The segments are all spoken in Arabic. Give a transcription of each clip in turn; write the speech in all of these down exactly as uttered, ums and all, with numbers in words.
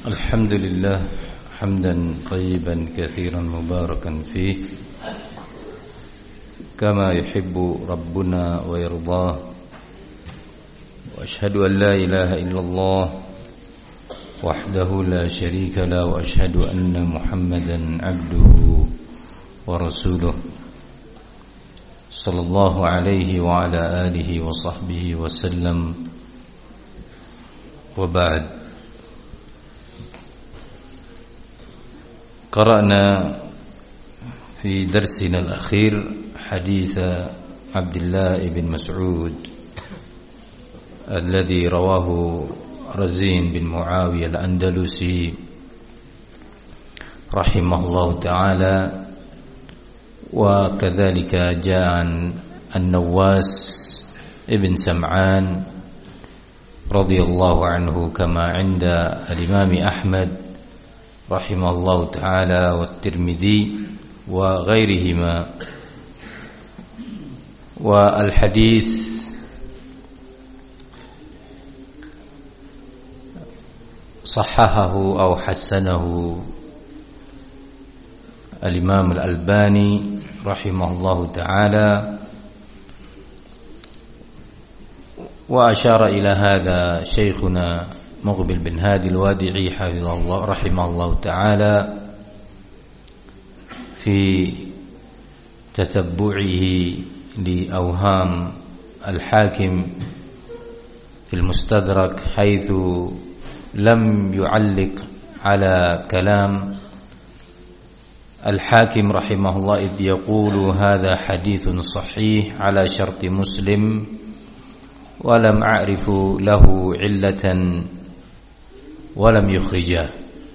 الحمد لله حمدا طيبا كثيرا مباركا فيه كما يحب ربنا ويرضاه، وأشهد أن لا إله إلا الله وحده لا شريك له، وأشهد أن محمدا عبده ورسوله صلى الله عليه وعلى آله وصحبه وسلم. وبعد، قرأنا في درسنا الأخير حديث عبد الله بن مسعود الذي رواه رزين بن معاوية الأندلسي رحمه الله تعالى، وكذلك جاء عن النواس ابن سمعان رضي الله عنه كما عند الإمام أحمد رحمه الله تعالى والترمذي وغيرهما. والحديث صححه أو حسنه الإمام الألباني رحمه الله تعالى، وأشار إلى هذا شيخنا مقبل بن هادي الوادعي حفظه الله رحمه الله تعالى في تتبعه لأوهام الحاكم في المستدرك، حيث لم يعلق على كلام الحاكم رحمه الله إذ يقول هذا حديث صحيح على شرط مسلم، ولم أعرف له علة ولم يخرجه.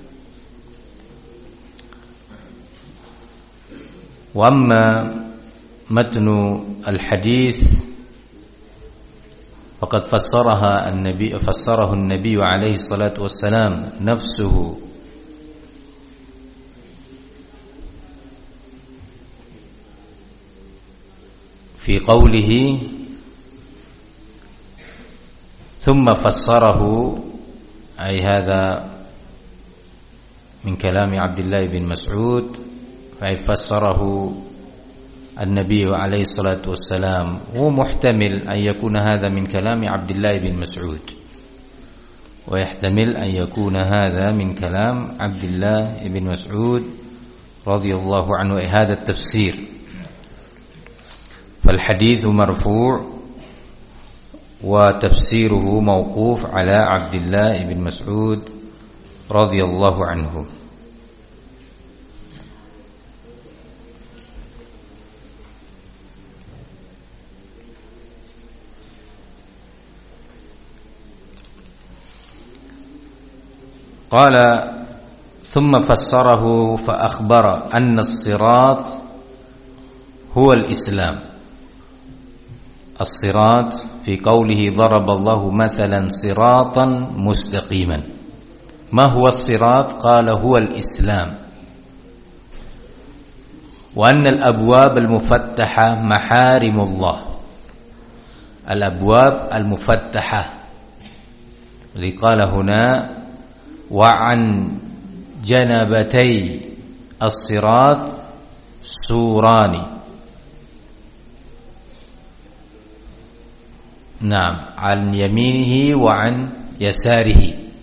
وأما متن الحديث فقد فسرها النبي فسره النبي عليه الصلاة والسلام نفسه في قوله ثم فسره، أي هذا من كلام عبد الله بن مسعود، ففسره النبي عليه الصلاة والسلام. هو محتمل أن يكون هذا من كلام عبد الله بن مسعود، ويحتمل أن يكون هذا من كلام عبد الله بن مسعود رضي الله عنه، هذا التفسير. فالحديث مرفوع وتفسيره موقوف على عبد الله بن مسعود رضي الله عنه. قال ثم فسره فأخبر أن الصراط هو الإسلام. الصراط في قوله ضرب الله مثلا صراطا مستقيما. ما هو الصراط؟ قال هو الإسلام. وأن الأبواب المفتحة محارم الله. الأبواب المفتحة اللي قال هنا وعن جنبتي الصراط سوران، نعم، عن يمينه وعن يساره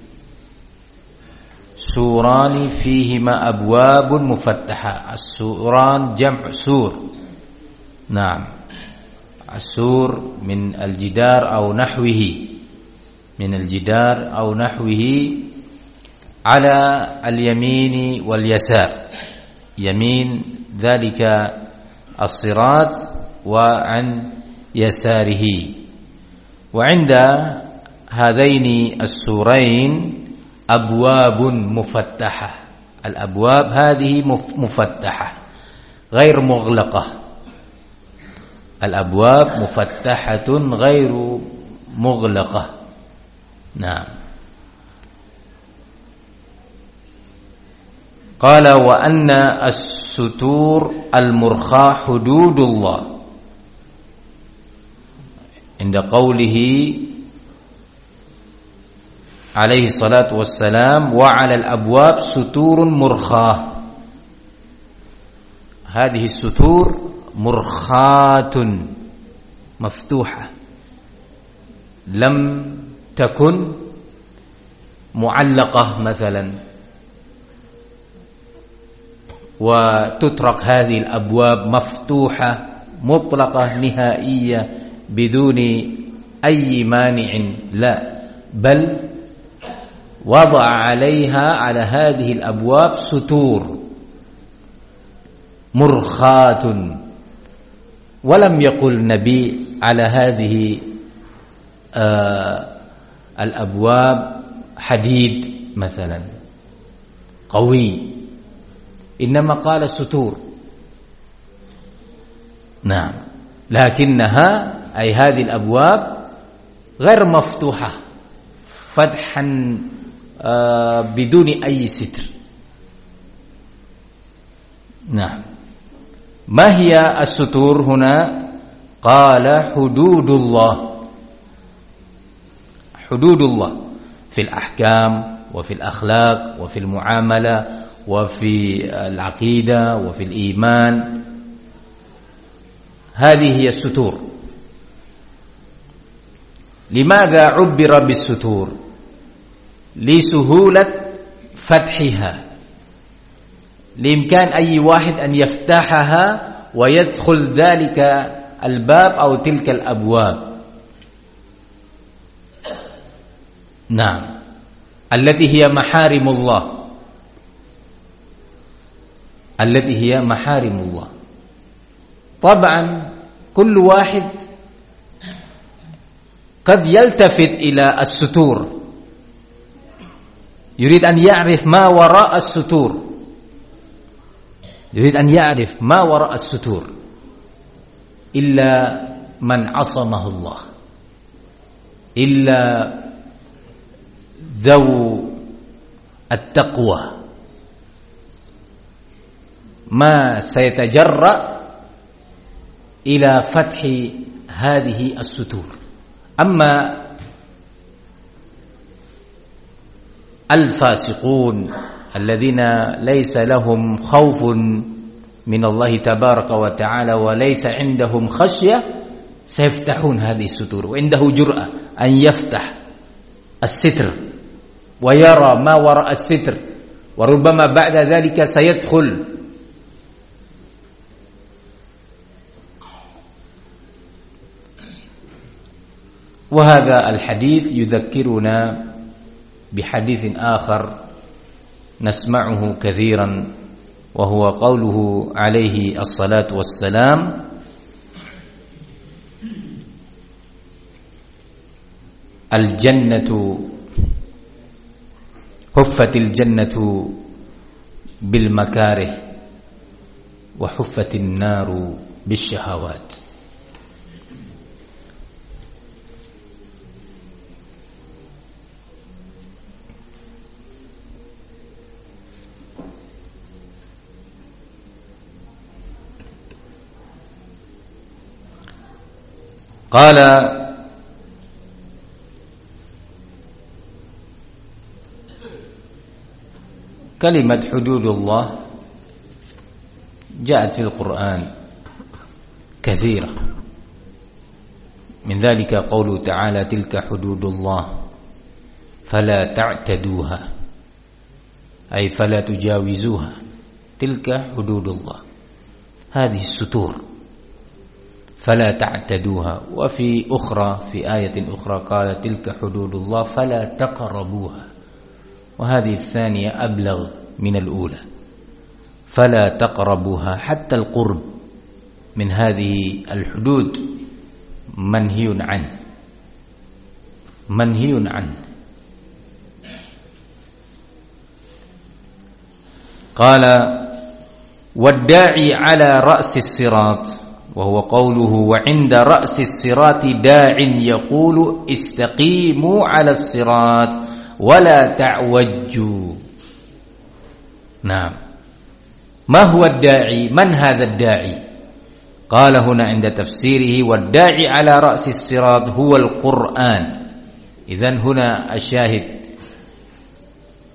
سوران فيهما أبواب مفتحة. السوران جمع سور، نعم، السور من الجدار أو نحوه، من الجدار أو نحوه، على اليمين واليسار. يمين ذلك الصراط وعن يساره. وعند هذين السورين أبواب مفتحة. الأبواب هذه مفتحة غير مغلقة. الأبواب مفتحة غير مغلقة، نعم. قال وأن الستور المرخاة حدود الله. عند قوله عليه الصلاة والسلام: وعلى الأبواب ستور مرخاة. هذه الستور مرخاة مفتوحة، لم تكن معلقة مثلا، وتترك هذه الأبواب مفتوحة مطلقة نهائية بدون أي مانع، لا، بل وضع عليها على هذه الأبواب ستور مرخاة. ولم يقل النبي على هذه آه الأبواب حديد مثلا قوي، إنما قال ستور. نعم، لكنها أي هذه الأبواب غير مفتوحة فتحا آه بدون أي ستر. نعم. ما هي الستور هنا؟ قال: حدود الله. حدود الله في الأحكام وفي الأخلاق وفي المعاملة وفي العقيدة وفي الإيمان، هذه هي الستور. لماذا عبر بالستور؟ لسهولة فتحها، لإمكان أي واحد أن يفتحها ويدخل ذلك الباب أو تلك الأبواب. نعم، التي هي محارم الله، التي هي محارم الله. طبعا كل واحد قد يلتفت إلى الستور، يريد أن يعرف ما وراء الستور، يريد أن يعرف ما وراء الستور، إلا من عصمه الله، إلا ذو التقوى ما سيتجرأ إلى فتح هذه الستور. أما الفاسقون الذين ليس لهم خوف من الله تبارك وتعالى وليس عندهم خشية سيفتحون هذه الستور، وعنده جرأة أن يفتح الستر ويرى ما وراء الستر، وربما بعد ذلك سيدخل. وهذا الحديث يذكرنا بحديث آخر نسمعه كثيرا، وهو قوله عليه الصلاة والسلام: الجنة حفت الجنة بالمكاره وحفت النار بالشهوات. قال: كلمة حدود الله جاءت في القرآن كثيرة، من ذلك قوله تعالى: تلك حدود الله فلا تعتدوها، أي فلا تجاوزوها، تلك حدود الله، هذه الستور فلا تعتدوها. وفي أخرى في آية أخرى قال: تلك حدود الله فلا تقربوها، وهذه الثانية أبلغ من الأولى، فلا تقربوها. حتى القرب من هذه الحدود منهي عنه، منهي عنه. قال: والداعي على رأس الصراط، وهو قوله: وعند رأس الصراط داع يقول استقيموا على الصراط ولا تعوجوا. نعم، ما هو الداعي؟ من هذا الداعي؟ قال هنا عند تفسيره: والداعي على رأس الصراط هو القرآن. إذن هنا الشاهد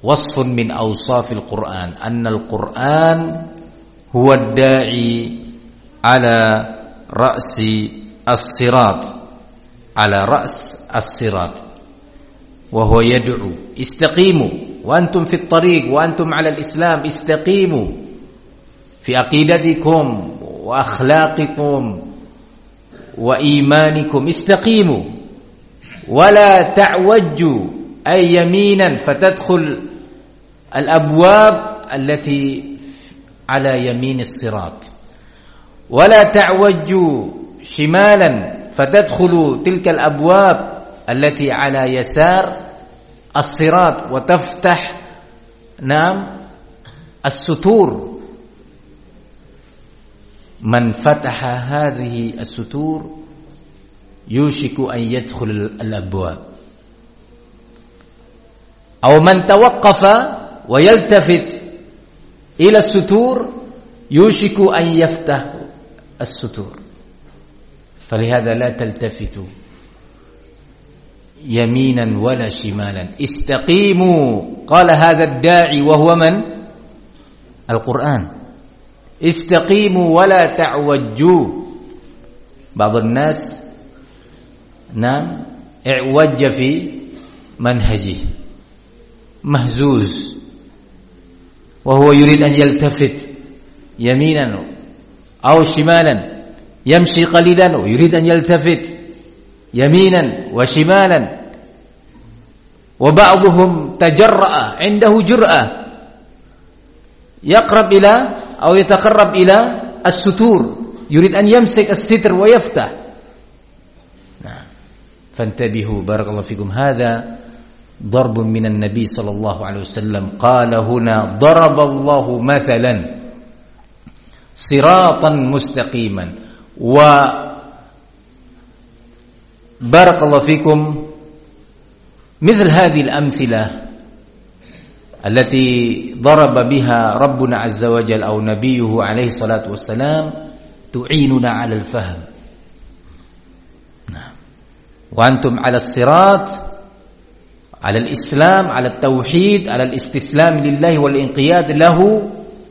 وصف من أوصاف القرآن أن القرآن هو الداعي على رأس الصراط على رأس الصراط وهو يدعو استقيموا وأنتم في الطريق وأنتم على الإسلام استقيموا في عقيدتكم وأخلاقكم وإيمانكم استقيموا ولا تعوجوا أي يمينا فتدخل الأبواب التي على يمين الصراط ولا تعوجوا شمالا فتدخلوا تلك الأبواب التي على يسار الصراط وتفتح نعم الستور. من فتح هذه الستور يوشك أن يدخل الأبواب، أو من توقف ويلتفت إلى الستور يوشك أن يفتح الستور. فلهذا لا تلتفتوا يمينا ولا شمالا، استقيموا. قال هذا الداعي وهو من؟ القرآن. استقيموا ولا تعوجوا. بعض الناس نعم اعوج في منهجه مهزوز وهو يريد أن يلتفت يمينا أو شمالا، يمشي قليلا ويريد أن يلتفت يمينا وشمالا. وبعضهم تجرأ عنده جرأة يقرب إلى أو يتقرب إلى الستور، يريد أن يمسك الستر ويفتح. نعم. فانتبهوا بارك الله فيكم. هذا ضرب من النبي صلى الله عليه وسلم. قال هنا ضرب الله مثلا صراطا مستقيما. وبارك الله فيكم مثل هذه الأمثلة التي ضرب بها ربنا عز وجل أو نبيه عليه الصلاة والسلام تعيننا على الفهم. نعم. وأنتم على الصراط، على الإسلام، على التوحيد، على الاستسلام لله والانقياد له.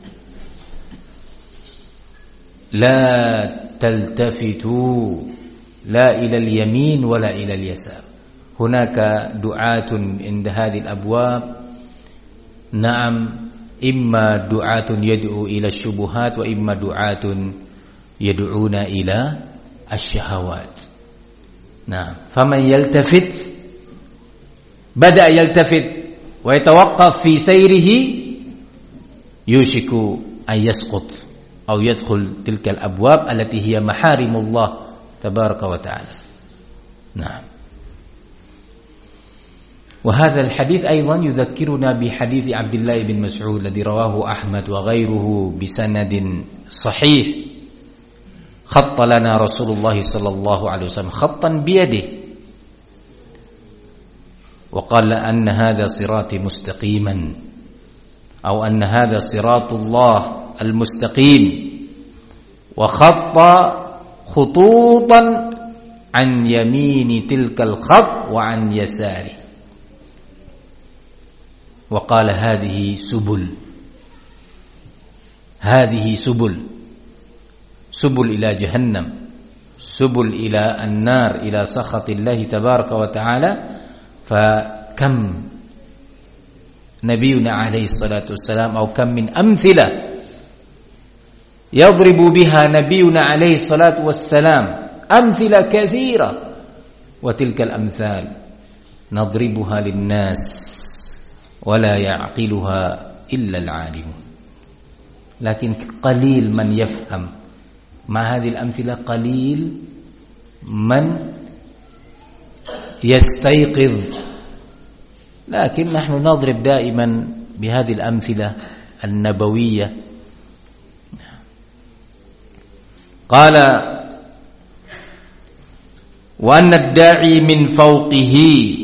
لا تلتفتوا لا إلى اليمين ولا إلى اليسار. هناك دعاة عند هذه الأبواب، نعم، إما دعاة يدعو إلى الشبهات وإما دعاة يدعون إلى الشهوات. نعم. فمن يلتفت بدأ يلتفت ويتوقف في سيره يوشك أن يسقط أو يدخل تلك الأبواب التي هي محارم الله تبارك وتعالى. نعم. وهذا الحديث أيضا يذكرنا بحديث عبد الله بن مسعود الذي رواه أحمد وغيره بسند صحيح. خط لنا رسول الله صلى الله عليه وسلم خطا بيده وقال أن هذا صراطي مستقيما، أو أن هذا صراط الله المستقيم، وخط خطوطا عن يمين تلك الخط وعن يساره، وقال هذه سبل، هذه سبل، سبل إلى جهنم، سبل إلى النار، إلى سخط الله تبارك وتعالى. فكم نبينا عليه الصلاة والسلام أو كم من أمثلة يضرب بها نبينا عليه الصلاة والسلام، أمثلة كثيرة، وتلك الأمثال نضربها للناس ولا يعقلها إلا العالمون. لكن قليل من يفهم مع هذه الأمثلة، قليل من يستيقظ. لكن نحن نضرب دائما بهذه الأمثلة النبوية. قال وأن الداعي من فوقه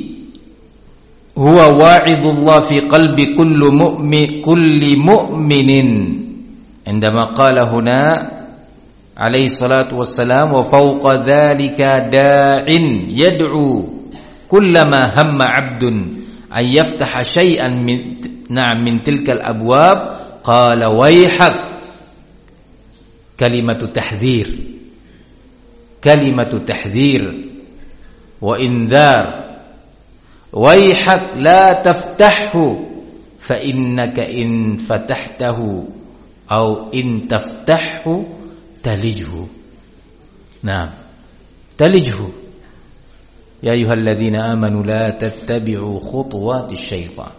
هو واعظ الله في قلب كل مؤمن كل مؤمن، عندما قال هنا عليه الصلاة والسلام وفوق ذلك داع يدعو كلما هم عبد أن يفتح شيئا من na'am min tilkal abwab qala wayhak, kalimatu tahdhir, kalimatu tahdhir wa indhar. Wayhak la taftahhu fa innaka in fatahtahu aw in taftahhu talijhu. Naam, talijhu. Ya ayyuhalladzina amanu la tattabi'u khutuwatis syaitan.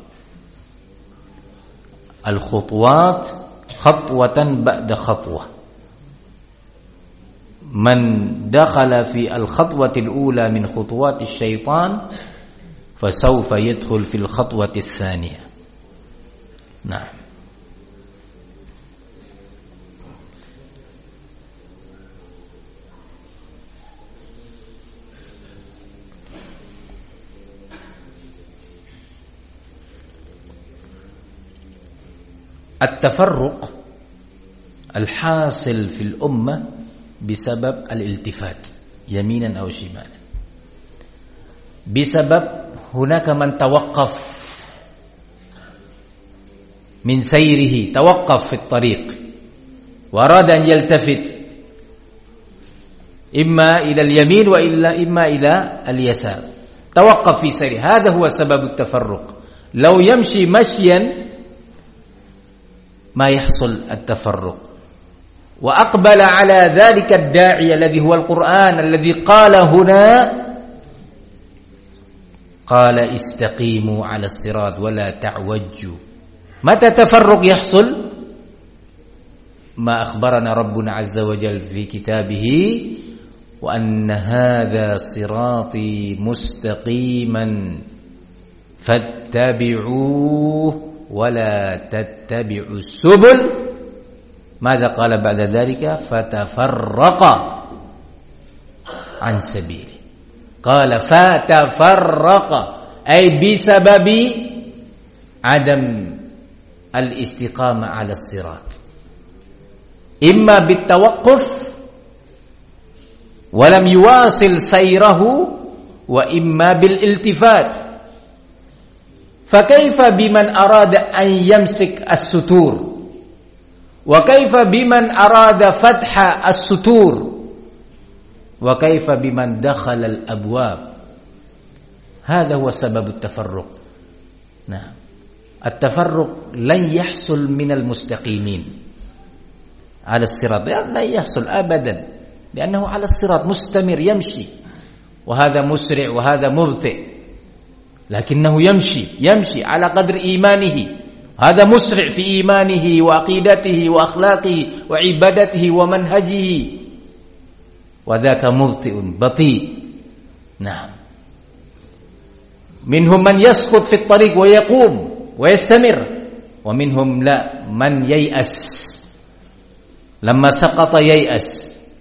Al-khutuwat khatwatan ba'da khatwah. Man dakhala fi al-khatwatil ula min khutuwatis syaitan fasawfa yadkhul fil khatwatis tsaniyah. Nah, at-tafarruq al-hasil fil ummah bisabab al-iltifat yaminan aw shimalan. Bisabab hunaka man tawaqqaf min sayrihi, tawaqqaf fi at-tariq wa arada an yaltafit imma ila al-yamin wa illa imma ila al-yasar. Tawaqqaf fi sayrihi, hadha huwa sabab at-tafarruq. Law yamshi mashyan ma yahsul at-tafarruq. Wa aqbala ala dhalika ad-da'i alladhi huwa al-Qur'an alladhi qala huna qala istaqimu 'ala as-sirat wa la ta'wajju. Mata tafarruq yahsul? Ma akhbarana rabbuna 'azza wa jalla fi kitabihi wa anna hadha sirati mustaqiman fattabi'uhu wa la tattabi'us subul. Madza qala ba'da dhalika fatafarraqa 'an sabili. Qala fatafarraqa ay bisababi adam al-istiqamah 'ala as-sirat. Imma bitawaqquf wa lam yuwasil sayrahu wa imma bil iltifat. Fa kaifa biman arada an yamsik as-sutur wa kaifa biman arada fatha as-sutur wa kaifa biman dakhala al-abwab. Hadha huwa sabab at-tafarruq. Nah, at-tafarruq lan yahsul min al-mustaqimin 'ala as-sirat, la yahsul abadan, li'annahu 'ala as-sirat mustamir yamshi, wa hadha musri' wa hadha mubti', lakinnahu yamshi yamshi 'ala qadri imanihi. Hadha musri' fi imanihi wa aqidatihi wa akhlaqihi wa ibadatihi wa manhajihi. وذاك مبطئ بطيء. نعم. منهم من يسقط في الطريق ويقوم ويستمر ومنهم لا من ييأس لما سقط ييأس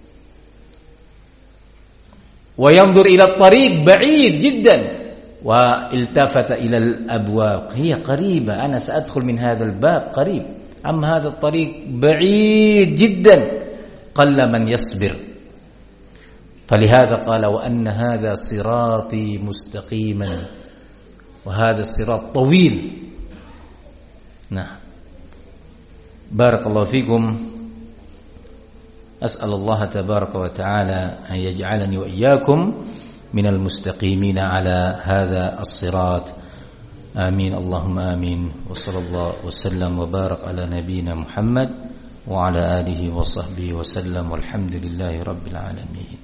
وينظر إلى الطريق بعيد جدا والتفت إلى الأبواب، هي قريبة، أنا سأدخل من هذا الباب قريب، أما هذا الطريق بعيد جدا، قل من يصبر. فلهذا قال وأن هذا صراطي مستقيما وهذا الصراط طويل. نعم. بارك الله فيكم. أسأل الله تبارك وتعالى أن يجعلني وإياكم من المستقيمين على هذا الصراط. آمين اللهم آمين. وصلى الله وسلم وبارك على نبينا محمد وعلى آله وصحبه وسلم والحمد لله رب العالمين.